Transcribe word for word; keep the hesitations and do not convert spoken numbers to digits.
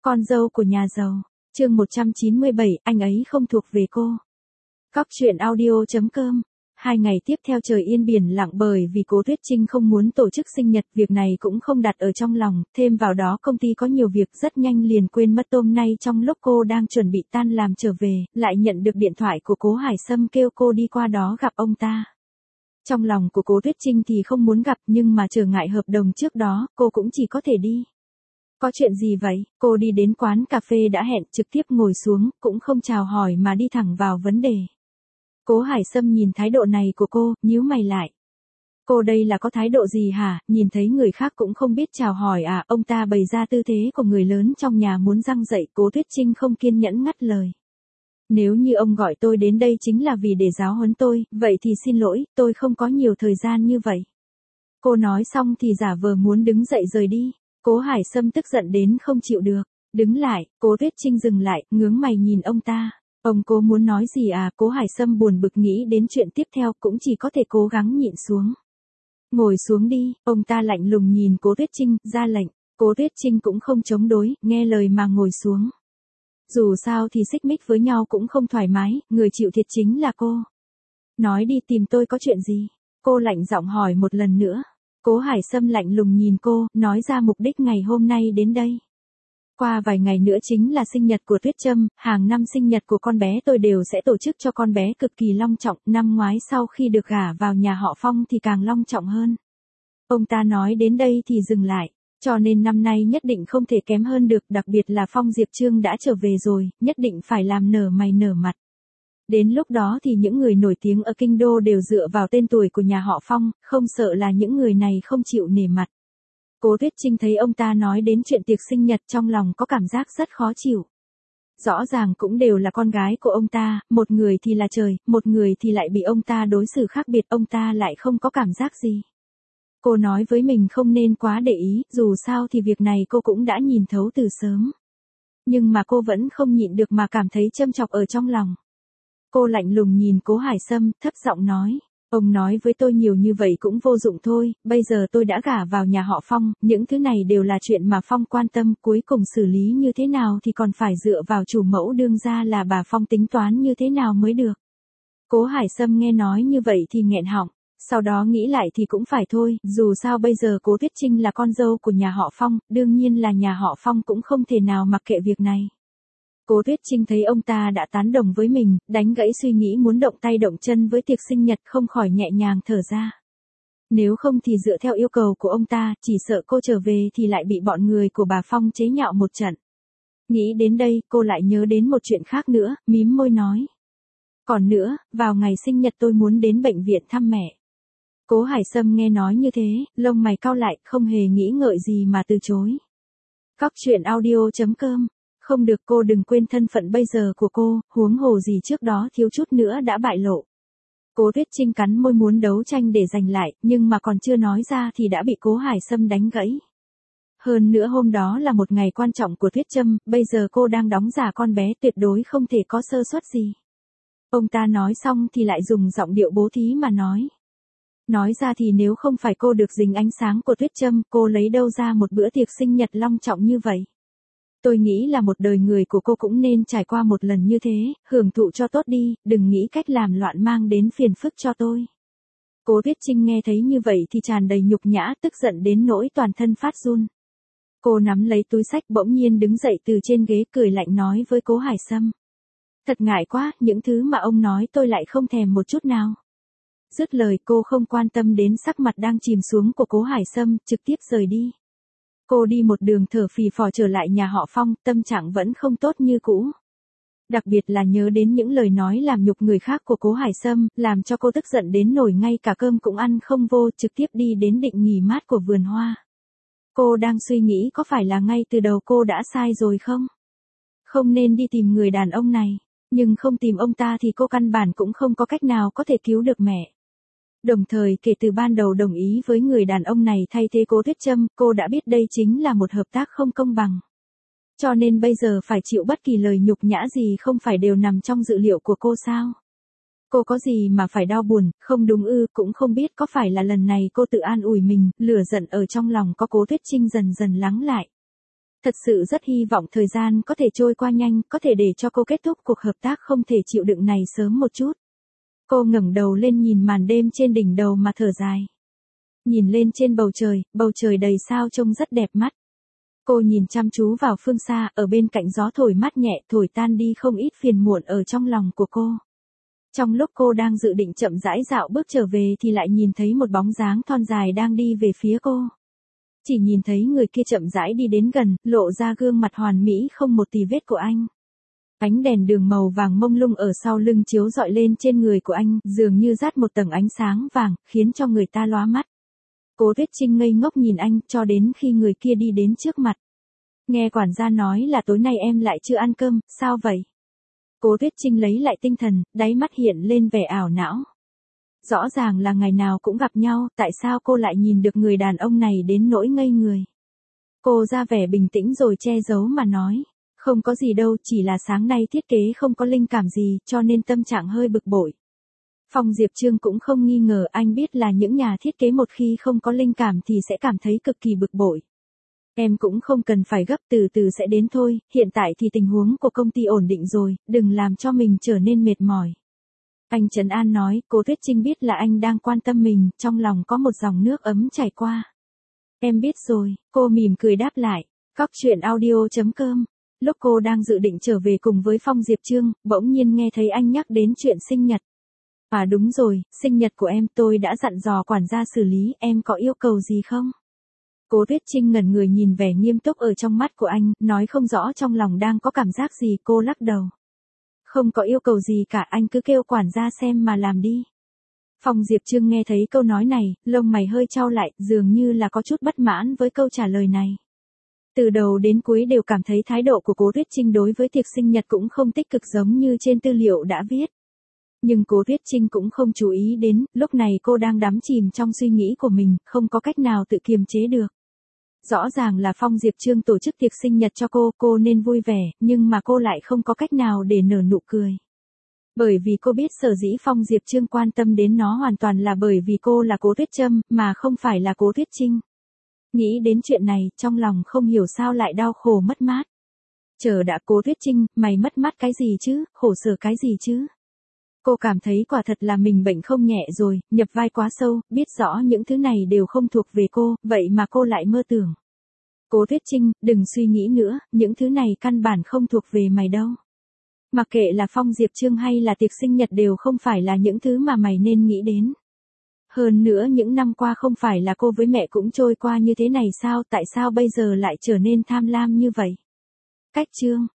Con dâu của nhà giàu, chương một trăm chín mươi bảy, anh ấy không thuộc về cô. Cóc truyện audio chấm com. Hai ngày tiếp theo trời yên biển lặng bởi vì Cố Tuyết Trinh không muốn tổ chức sinh nhật, việc này cũng không đặt ở trong lòng, thêm vào đó công ty có nhiều việc rất nhanh liền quên mất hôm nay trong lúc cô đang chuẩn bị tan làm trở về, lại nhận được điện thoại của Cố Hải Sâm kêu cô đi qua đó gặp ông ta. Trong lòng của Cố Tuyết Trinh thì không muốn gặp nhưng mà trở ngại hợp đồng trước đó, cô cũng chỉ có thể đi. Có chuyện gì vậy? Cô đi đến quán cà phê đã hẹn trực tiếp ngồi xuống, cũng không chào hỏi mà đi thẳng vào vấn đề. Cố Hải Sâm nhìn thái độ này của cô, nhíu mày lại. Cô đây là có thái độ gì hả, nhìn thấy người khác cũng không biết chào hỏi à, ông ta bày ra tư thế của người lớn trong nhà muốn răng dậy, Cố Tuyết Trinh không kiên nhẫn ngắt lời. Nếu như ông gọi tôi đến đây chính là vì để giáo huấn tôi, vậy thì xin lỗi, tôi không có nhiều thời gian như vậy. Cô nói xong thì giả vờ muốn đứng dậy rời đi. Cố Hải Sâm tức giận đến không chịu được, đứng lại, Cố Tuyết Trinh dừng lại, ngướng mày nhìn ông ta. Ông Cố muốn nói gì à? Cố Hải Sâm buồn bực nghĩ đến chuyện tiếp theo cũng chỉ có thể cố gắng nhịn xuống. Ngồi xuống đi, ông ta lạnh lùng nhìn Cố Tuyết Trinh, ra lệnh. Cố Tuyết Trinh cũng không chống đối, nghe lời mà ngồi xuống. Dù sao thì xích mích với nhau cũng không thoải mái, người chịu thiệt chính là cô. Nói đi, tìm tôi có chuyện gì? Cô lạnh giọng hỏi một lần nữa. Cố Hải Sâm lạnh lùng nhìn cô, nói ra mục đích ngày hôm nay đến đây. Qua vài ngày nữa chính là sinh nhật của Tuyết Trâm, hàng năm sinh nhật của con bé tôi đều sẽ tổ chức cho con bé cực kỳ long trọng, năm ngoái sau khi được gả vào nhà họ Phong thì càng long trọng hơn. Ông ta nói đến đây thì dừng lại, cho nên năm nay nhất định không thể kém hơn được, đặc biệt là Phong Diệp Trương đã trở về rồi, nhất định phải làm nở mày nở mặt. Đến lúc đó thì những người nổi tiếng ở Kinh Đô đều dựa vào tên tuổi của nhà họ Phong, không sợ là những người này không chịu nể mặt. Cố Tuyết Trinh thấy ông ta nói đến chuyện tiệc sinh nhật trong lòng có cảm giác rất khó chịu. Rõ ràng cũng đều là con gái của ông ta, một người thì là trời, một người thì lại bị ông ta đối xử khác biệt, ông ta lại không có cảm giác gì. Cô nói với mình không nên quá để ý, dù sao thì việc này cô cũng đã nhìn thấu từ sớm. Nhưng mà cô vẫn không nhịn được mà cảm thấy châm chọc ở trong lòng. Cô lạnh lùng nhìn Cố Hải Sâm, thấp giọng nói, ông nói với tôi nhiều như vậy cũng vô dụng thôi, bây giờ tôi đã gả vào nhà họ Phong, những thứ này đều là chuyện mà Phong quan tâm, cuối cùng xử lý như thế nào thì còn phải dựa vào chủ mẫu đương gia là bà Phong tính toán như thế nào mới được. Cố Hải Sâm nghe nói như vậy thì nghẹn họng, sau đó nghĩ lại thì cũng phải thôi, dù sao bây giờ Cố Tuyết Trinh là con dâu của nhà họ Phong, đương nhiên là nhà họ Phong cũng không thể nào mặc kệ việc này. Cố Tuyết Trinh thấy ông ta đã tán đồng với mình, đánh gãy suy nghĩ muốn động tay động chân với tiệc sinh nhật, không khỏi nhẹ nhàng thở ra. Nếu không thì dựa theo yêu cầu của ông ta, chỉ sợ cô trở về thì lại bị bọn người của bà Phong chế nhạo một trận. Nghĩ đến đây, cô lại nhớ đến một chuyện khác nữa, mím môi nói. Còn nữa, vào ngày sinh nhật tôi muốn đến bệnh viện thăm mẹ. Cố Hải Sâm nghe nói như thế, lông mày cau lại, không hề nghĩ ngợi gì mà từ chối. Cóc truyện audio chấm com. Không được, cô đừng quên thân phận bây giờ của cô, huống hồ gì trước đó thiếu chút nữa đã bại lộ. Cố Tuyết Trinh cắn môi muốn đấu tranh để giành lại, nhưng mà còn chưa nói ra thì đã bị Cố Hải Sâm đánh gãy. Hơn nữa hôm đó là một ngày quan trọng của Tuyết Trâm, bây giờ cô đang đóng giả con bé, tuyệt đối không thể có sơ suất gì. Ông ta nói xong thì lại dùng giọng điệu bố thí mà nói. Nói ra thì nếu không phải cô được dính ánh sáng của Tuyết Trâm, cô lấy đâu ra một bữa tiệc sinh nhật long trọng như vậy. Tôi nghĩ là một đời người của cô cũng nên trải qua một lần như thế, hưởng thụ cho tốt đi, đừng nghĩ cách làm loạn mang đến phiền phức cho tôi. Cố Tuyết Trinh nghe thấy như vậy thì tràn đầy nhục nhã, tức giận đến nỗi toàn thân phát run. Cô nắm lấy túi xách bỗng nhiên đứng dậy từ trên ghế cười lạnh nói với Cố Hải Sâm. Thật ngại quá, những thứ mà ông nói tôi lại không thèm một chút nào. Dứt lời cô không quan tâm đến sắc mặt đang chìm xuống của Cố Hải Sâm, trực tiếp rời đi. Cô đi một đường thở phì phò trở lại nhà họ Phong, tâm trạng vẫn không tốt như cũ. Đặc biệt là nhớ đến những lời nói làm nhục người khác của Cố Hải Sâm, làm cho cô tức giận đến nổi ngay cả cơm cũng ăn không vô, trực tiếp đi đến định nghỉ mát của vườn hoa. Cô đang suy nghĩ có phải là ngay từ đầu cô đã sai rồi không? Không nên đi tìm người đàn ông này, nhưng không tìm ông ta thì cô căn bản cũng không có cách nào có thể cứu được mẹ. Đồng thời kể từ ban đầu đồng ý với người đàn ông này thay thế Cố Tuyết Trâm, cô đã biết đây chính là một hợp tác không công bằng. Cho nên bây giờ phải chịu bất kỳ lời nhục nhã gì không phải đều nằm trong dự liệu của cô sao? Cô có gì mà phải đau buồn, không đúng ư, cũng không biết có phải là lần này cô tự an ủi mình, lửa giận ở trong lòng có Cố Tuyết Trinh dần dần lắng lại. Thật sự rất hy vọng thời gian có thể trôi qua nhanh, có thể để cho cô kết thúc cuộc hợp tác không thể chịu đựng này sớm một chút. Cô ngẩng đầu lên nhìn màn đêm trên đỉnh đầu mà thở dài. Nhìn lên trên bầu trời, bầu trời đầy sao trông rất đẹp mắt. Cô nhìn chăm chú vào phương xa, ở bên cạnh gió thổi mát nhẹ, thổi tan đi không ít phiền muộn ở trong lòng của cô. Trong lúc cô đang dự định chậm rãi dạo bước trở về thì lại nhìn thấy một bóng dáng thon dài đang đi về phía cô. Chỉ nhìn thấy người kia chậm rãi đi đến gần, lộ ra gương mặt hoàn mỹ không một tì vết của anh. Ánh đèn đường màu vàng mông lung ở sau lưng chiếu rọi lên trên người của anh, dường như dát một tầng ánh sáng vàng, khiến cho người ta lóa mắt. Cố Tuyết Trinh ngây ngốc nhìn anh, cho đến khi người kia đi đến trước mặt. Nghe quản gia nói là tối nay em lại chưa ăn cơm, sao vậy? Cố Tuyết Trinh lấy lại tinh thần, đáy mắt hiện lên vẻ ảo não. Rõ ràng là ngày nào cũng gặp nhau, tại sao cô lại nhìn được người đàn ông này đến nỗi ngây người? Cô ra vẻ bình tĩnh rồi che giấu mà nói. Không có gì đâu, chỉ là sáng nay thiết kế không có linh cảm gì, cho nên tâm trạng hơi bực bội. Phong Diệp Trương cũng không nghi ngờ, anh biết là những nhà thiết kế một khi không có linh cảm thì sẽ cảm thấy cực kỳ bực bội. Em cũng không cần phải gấp, từ từ sẽ đến thôi, hiện tại thì tình huống của công ty ổn định rồi, đừng làm cho mình trở nên mệt mỏi. Anh Trấn An nói. Cố Tuyết Trinh biết là anh đang quan tâm mình, trong lòng có một dòng nước ấm chảy qua. Em biết rồi, cô mỉm cười đáp lại. Cóc truyện audio chấm com. Lúc cô đang dự định trở về cùng với Phong Diệp Trương, bỗng nhiên nghe thấy anh nhắc đến chuyện sinh nhật. À đúng rồi, sinh nhật của em, tôi đã dặn dò quản gia xử lý, em có yêu cầu gì không? Cố Tuyết Trinh ngẩn người nhìn vẻ nghiêm túc ở trong mắt của anh, nói không rõ trong lòng đang có cảm giác gì, cô lắc đầu. Không có yêu cầu gì cả, anh cứ kêu quản gia xem mà làm đi. Phong Diệp Trương nghe thấy câu nói này, lông mày hơi chau lại, dường như là có chút bất mãn với câu trả lời này. Từ đầu đến cuối đều cảm thấy thái độ của Cố Tuyết Trinh đối với tiệc sinh nhật cũng không tích cực giống như trên tư liệu đã viết. Nhưng Cố Tuyết Trinh cũng không chú ý đến, lúc này cô đang đắm chìm trong suy nghĩ của mình, không có cách nào tự kiềm chế được. Rõ ràng là Phong Diệp Trương tổ chức tiệc sinh nhật cho cô, cô nên vui vẻ, nhưng mà cô lại không có cách nào để nở nụ cười. Bởi vì cô biết sở dĩ Phong Diệp Trương quan tâm đến nó hoàn toàn là bởi vì cô là Cố Tuyết Trâm, mà không phải là Cố Tuyết Trinh. Nghĩ đến chuyện này, trong lòng không hiểu sao lại đau khổ mất mát. Chờ đã, Cố Tuyết Trinh, mày mất mát cái gì chứ, khổ sở cái gì chứ? Cô cảm thấy quả thật là mình bệnh không nhẹ rồi, nhập vai quá sâu, biết rõ những thứ này đều không thuộc về cô, vậy mà cô lại mơ tưởng. Cố Tuyết Trinh, đừng suy nghĩ nữa, những thứ này căn bản không thuộc về mày đâu. Mặc kệ là Phong Diệp Trương hay là tiệc sinh nhật đều không phải là những thứ mà mày nên nghĩ đến. Hơn nữa những năm qua không phải là cô với mẹ cũng trôi qua như thế này sao, tại sao bây giờ lại trở nên tham lam như vậy? Cách chương